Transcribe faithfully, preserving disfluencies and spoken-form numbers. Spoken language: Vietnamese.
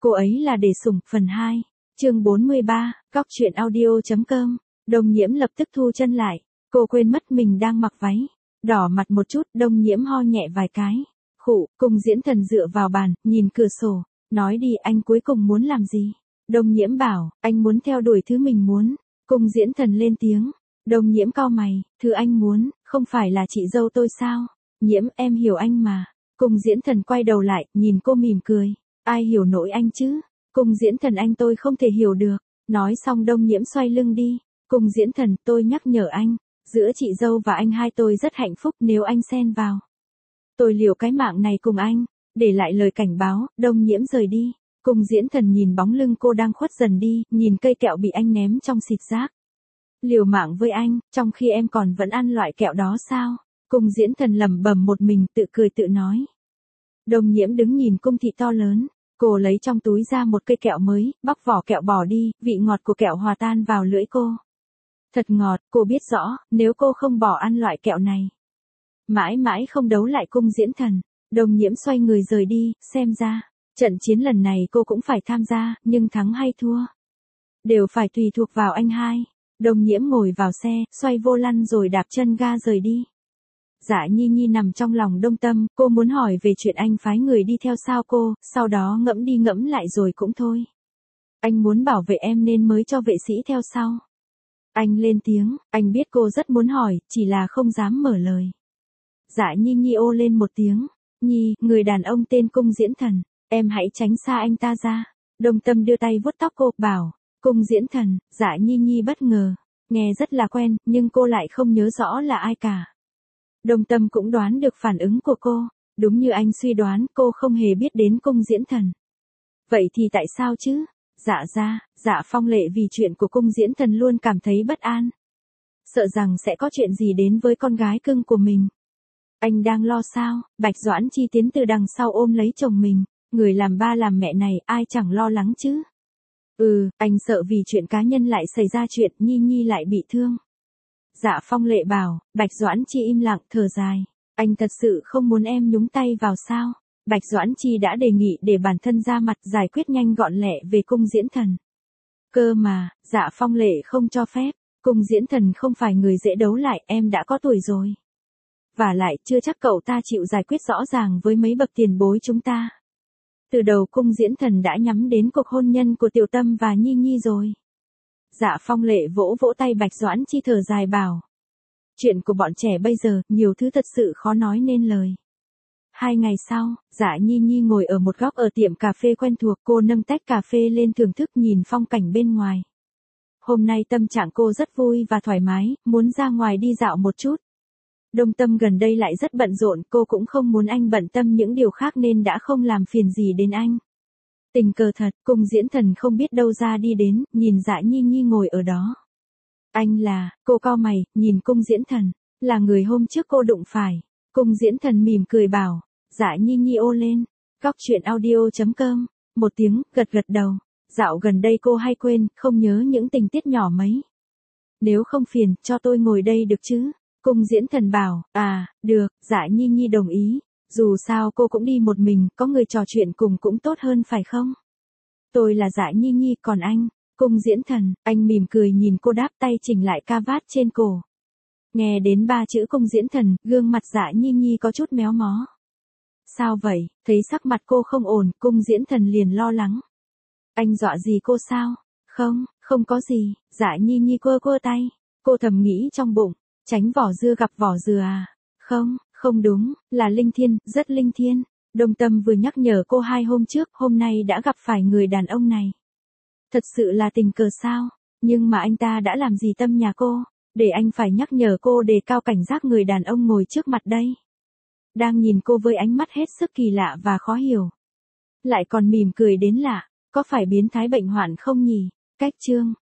Cô ấy là để sủng, phần hai. Chương bốn mươi ba, Góc truyện audio.com. Đồng Nhiễm lập tức thu chân lại, cô quên mất mình đang mặc váy. Đỏ mặt một chút, Đồng Nhiễm ho nhẹ vài cái. Khụ, Cung Diễn Thần dựa vào bàn, nhìn cửa sổ, nói đi, anh cuối cùng muốn làm gì? Đồng Nhiễm bảo, anh muốn theo đuổi thứ mình muốn. Cung Diễn Thần lên tiếng. Đồng Nhiễm cau mày, thứ anh muốn, không phải là chị dâu tôi sao? Nhiễm, em hiểu anh mà. Cung Diễn Thần quay đầu lại, nhìn cô mỉm cười. Ai hiểu nổi anh chứ? Cung Diễn Thần, anh tôi không thể hiểu được. Nói xong Đồng Nhiễm xoay lưng đi. Cung Diễn Thần, tôi nhắc nhở anh, giữa chị dâu và anh hai tôi rất hạnh phúc, nếu anh xen vào, tôi liều cái mạng này cùng anh. Để lại lời cảnh báo, Đồng Nhiễm rời đi. Cung Diễn Thần nhìn bóng lưng cô đang khuất dần đi, nhìn cây kẹo bị anh ném trong xịt rác. Liều mạng với anh, trong khi em còn vẫn ăn loại kẹo đó sao? Cung Diễn Thần lẩm bẩm một mình, tự cười tự nói. Đồng Nhiễm đứng nhìn Cung thị to lớn, cô lấy trong túi ra một cây kẹo mới, bóc vỏ kẹo bỏ đi, vị ngọt của kẹo hòa tan vào lưỡi cô. Thật ngọt, cô biết rõ, nếu cô không bỏ ăn loại kẹo này, mãi mãi không đấu lại Cung Diễn Thần. Đồng Nhiễm xoay người rời đi, xem ra, trận chiến lần này cô cũng phải tham gia, nhưng thắng hay thua, đều phải tùy thuộc vào anh hai. Đồng Nhiễm ngồi vào xe, xoay vô lăng rồi đạp chân ga rời đi. Dạ Nhi Nhi nằm trong lòng Đông Tâm, cô muốn hỏi về chuyện anh phái người đi theo sao cô, sau đó ngẫm đi ngẫm lại rồi cũng thôi. Anh muốn bảo vệ em nên mới cho vệ sĩ theo sau. Anh lên tiếng, anh biết cô rất muốn hỏi, chỉ là không dám mở lời. Dạ Nhi Nhi ô lên một tiếng. Nhi, người đàn ông tên Cung Diễn Thần, em hãy tránh xa anh ta ra. Đông Tâm đưa tay vuốt tóc cô, bảo, Cung Diễn Thần. Dạ Nhi Nhi bất ngờ, nghe rất là quen, nhưng cô lại không nhớ rõ là ai cả. Đông Tâm cũng đoán được phản ứng của cô, đúng như anh suy đoán, cô không hề biết đến Cung Diễn Thần. Vậy thì tại sao chứ? Dạ ra, Dạ Phong Lệ vì chuyện của Cung Diễn Thần luôn cảm thấy bất an, sợ rằng sẽ có chuyện gì đến với con gái cưng của mình. Anh đang lo sao? Bạch Doãn Chi tiến từ đằng sau ôm lấy chồng mình, người làm ba làm mẹ này, ai chẳng lo lắng chứ? Ừ, anh sợ vì chuyện cá nhân lại xảy ra chuyện, Nhi Nhi lại bị thương. Dạ Phong Lệ bảo. Bạch Doãn Chi im lặng, thở dài. Anh thật sự không muốn em nhúng tay vào sao? Bạch Doãn Chi đã đề nghị để bản thân ra mặt giải quyết nhanh gọn lẹ về Cung Diễn Thần. Cơ mà, Dạ Phong Lệ không cho phép. Cung Diễn Thần không phải người dễ đấu lại, em đã có tuổi rồi. Và lại, chưa chắc cậu ta chịu giải quyết rõ ràng với mấy bậc tiền bối chúng ta. Từ đầu Cung Diễn Thần đã nhắm đến cuộc hôn nhân của Tiểu Tâm và Nhi Nhi rồi. Dạ Phong Lệ vỗ vỗ tay Bạch Doãn Chi, thở dài bảo. Chuyện của bọn trẻ bây giờ, nhiều thứ thật sự khó nói nên lời. Hai ngày sau, Dạ Nhi Nhi ngồi ở một góc ở tiệm cà phê quen thuộc, cô nâng tách cà phê lên thưởng thức nhìn phong cảnh bên ngoài. Hôm nay tâm trạng cô rất vui và thoải mái, muốn ra ngoài đi dạo một chút. Đông Tâm gần đây lại rất bận rộn, cô cũng không muốn anh bận tâm những điều khác nên đã không làm phiền gì đến anh. Tình cờ thật, Cung Diễn Thần không biết đâu ra đi đến, nhìn Dạ Nhi Nhi ngồi ở đó. Anh là, cô cau mày, nhìn Cung Diễn Thần, là người hôm trước cô đụng phải. Cung Diễn Thần mỉm cười bảo. Dạ Nhi Nhi ô lên. Góc truyện audio.com. Một tiếng, gật gật đầu. Dạo gần đây cô hay quên, không nhớ những tình tiết nhỏ mấy. Nếu không phiền, cho tôi ngồi đây được chứ? Cung Diễn Thần bảo. À, được. Dạ Nhi Nhi đồng ý. Dù sao cô cũng đi một mình, có người trò chuyện cùng cũng tốt hơn phải không? Tôi là Dạ Nhi Nhi, còn anh? Cung Diễn Thần. Anh mỉm cười nhìn cô, đáp tay chỉnh lại ca vát trên cổ. Nghe đến ba chữ Cung Diễn Thần, gương mặt Dạ Nhi Nhi có chút méo mó. Sao vậy? Thấy sắc mặt cô không ổn, Cung Diễn Thần liền lo lắng. Anh dọa gì cô sao? Không, không có gì. Dạ Nhi Nhi quơ quơ tay. Cô thầm nghĩ trong bụng, tránh vỏ dưa gặp vỏ dừa à? Không, không đúng, là linh thiêng, rất linh thiêng. Đông Tâm vừa nhắc nhở cô hai hôm trước, hôm nay đã gặp phải người đàn ông này. Thật sự là tình cờ sao? Nhưng mà anh ta đã làm gì Tâm nhà cô, để anh phải nhắc nhở cô đề cao cảnh giác người đàn ông ngồi trước mặt đây. Đang nhìn cô với ánh mắt hết sức kỳ lạ và khó hiểu. Lại còn mỉm cười đến lạ, có phải biến thái bệnh hoạn không nhỉ? Cách chương.